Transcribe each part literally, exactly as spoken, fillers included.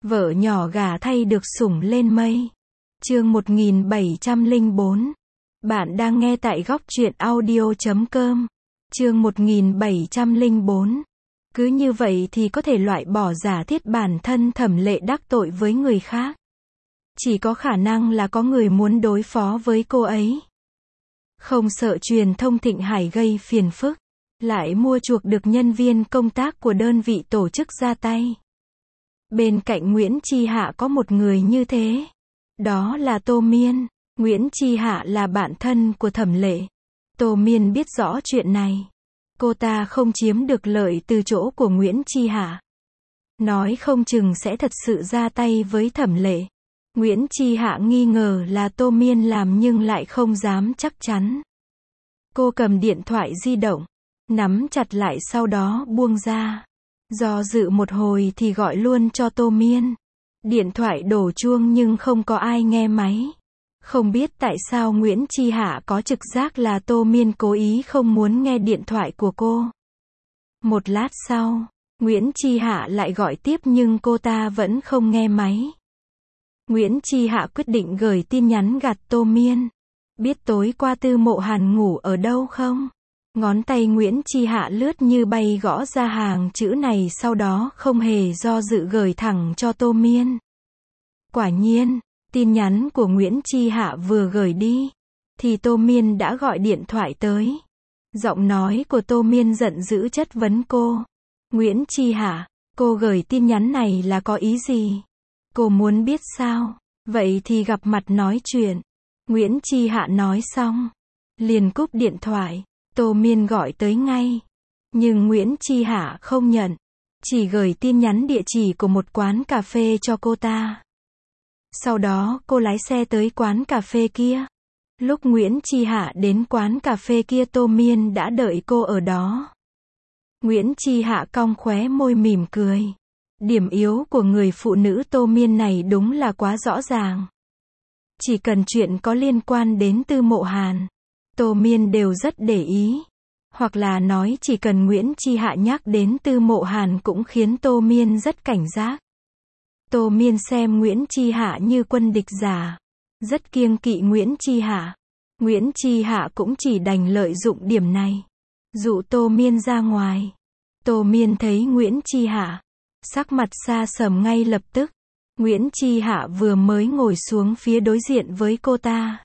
Vợ nhỏ gả thay được sủng lên mây. Chương một nghìn bảy trăm lẻ bốn. Bạn đang nghe tại góc truyện audio chấm com. Chương một nghìn bảy trăm lẻ bốn. Cứ như vậy thì có thể loại bỏ giả thiết bản thân Thẩm Lệ đắc tội với người khác. Chỉ có khả năng là có người muốn đối phó với cô ấy. Không sợ truyền thông Thịnh Hải gây phiền phức, lại mua chuộc được nhân viên công tác của đơn vị tổ chức ra tay. Bên cạnh Nguyễn Chi Hạ có một người như thế. Đó là Tô Miên. Nguyễn Chi Hạ là bạn thân của Thẩm Lệ. Tô Miên biết rõ chuyện này. Cô ta không chiếm được lợi từ chỗ của Nguyễn Chi Hạ. Nói không chừng sẽ thật sự ra tay với Thẩm Lệ. Nguyễn Chi Hạ nghi ngờ là Tô Miên làm nhưng lại không dám chắc chắn. Cô cầm điện thoại di động, nắm chặt lại sau đó buông ra. Do dự một hồi thì gọi luôn cho Tô Miên. Điện thoại đổ chuông nhưng không có ai nghe máy. Không biết tại sao Nguyễn Chi Hạ có trực giác là Tô Miên cố ý không muốn nghe điện thoại của cô. Một lát sau, Nguyễn Chi Hạ lại gọi tiếp nhưng cô ta vẫn không nghe máy. Nguyễn Chi Hạ quyết định gửi tin nhắn gạt Tô Miên. Biết tối qua Tư Mộ Hàn ngủ ở đâu không? Ngón tay Nguyễn Chi Hạ lướt như bay gõ ra hàng chữ này, sau đó không hề do dự gửi thẳng cho Tô Miên. Quả nhiên, tin nhắn của Nguyễn Chi Hạ vừa gửi đi, thì Tô Miên đã gọi điện thoại tới. Giọng nói của Tô Miên giận dữ chất vấn cô. Nguyễn Chi Hạ, cô gửi tin nhắn này là có ý gì? Cô muốn biết sao? Vậy thì gặp mặt nói chuyện. Nguyễn Chi Hạ nói xong, liền cúp điện thoại. Tô Miên gọi tới ngay. Nhưng Nguyễn Chi Hạ không nhận. Chỉ gửi tin nhắn địa chỉ của một quán cà phê cho cô ta. Sau đó cô lái xe tới quán cà phê kia. Lúc Nguyễn Chi Hạ đến quán cà phê kia, Tô Miên đã đợi cô ở đó. Nguyễn Chi Hạ cong khóe môi mỉm cười. Điểm yếu của người phụ nữ Tô Miên này đúng là quá rõ ràng. Chỉ cần chuyện có liên quan đến Tư Mộ Hàn, Tô Miên đều rất để ý. Hoặc là nói chỉ cần Nguyễn Chi Hạ nhắc đến Tư Mộ Hàn cũng khiến Tô Miên rất cảnh giác. Tô Miên xem Nguyễn Chi Hạ như quân địch giả. Rất kiêng kỵ Nguyễn Chi Hạ. Nguyễn Chi Hạ cũng chỉ đành lợi dụng điểm này, dụ Tô Miên ra ngoài. Tô Miên thấy Nguyễn Chi Hạ, sắc mặt xa sầm ngay lập tức. Nguyễn Chi Hạ vừa mới ngồi xuống phía đối diện với cô ta.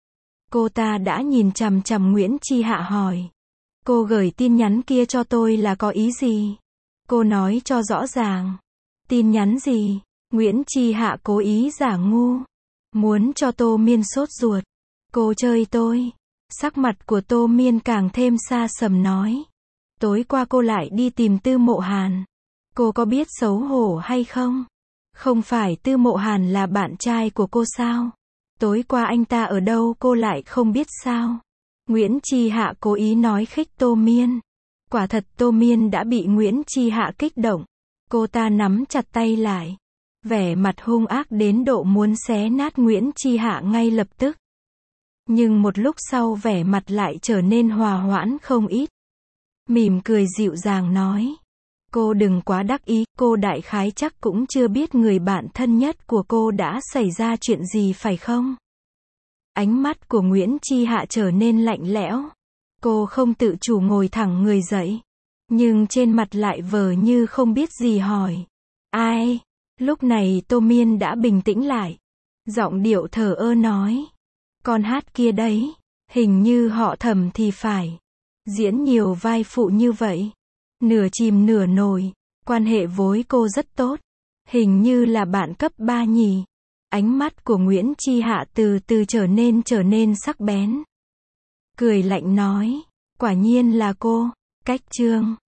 Cô ta đã nhìn chằm chằm Nguyễn Chi Hạ hỏi. Cô gửi tin nhắn kia cho tôi là có ý gì? Cô nói cho rõ ràng. Tin nhắn gì? Nguyễn Chi Hạ cố ý giả ngu. Muốn cho Tô Miên sốt ruột. Cô chơi tôi. Sắc mặt của Tô Miên càng thêm xa sầm nói. Tối qua cô lại đi tìm Tư Mộ Hàn. Cô có biết xấu hổ hay không? Không phải Tư Mộ Hàn là bạn trai của cô sao? Tối qua anh ta ở đâu cô lại không biết sao? Nguyễn Chi Hạ cố ý nói khích Tô Miên. Quả thật Tô Miên đã bị Nguyễn Chi Hạ kích động. Cô ta nắm chặt tay lại. Vẻ mặt hung ác đến độ muốn xé nát Nguyễn Chi Hạ ngay lập tức. Nhưng một lúc sau vẻ mặt lại trở nên hòa hoãn không ít. Mỉm cười dịu dàng nói. Cô đừng quá đắc ý, cô đại khái chắc cũng chưa biết người bạn thân nhất của cô đã xảy ra chuyện gì phải không? Ánh mắt của Nguyễn Chi Hạ trở nên lạnh lẽo. Cô không tự chủ ngồi thẳng người dậy. Nhưng trên mặt lại vờ như không biết gì hỏi. Ai? Lúc này Tô Miên đã bình tĩnh lại. Giọng điệu thờ ơ nói. Con hát kia đấy. Hình như họ Thẩm thì phải. Diễn nhiều vai phụ như vậy. Nửa chìm nửa nổi. Quan hệ với cô rất tốt. Hình như là bạn cấp ba nhỉ. Ánh mắt của Nguyễn Chi Hạ từ từ trở nên trở nên sắc bén. Cười lạnh nói. Quả nhiên là cô. Cách chương.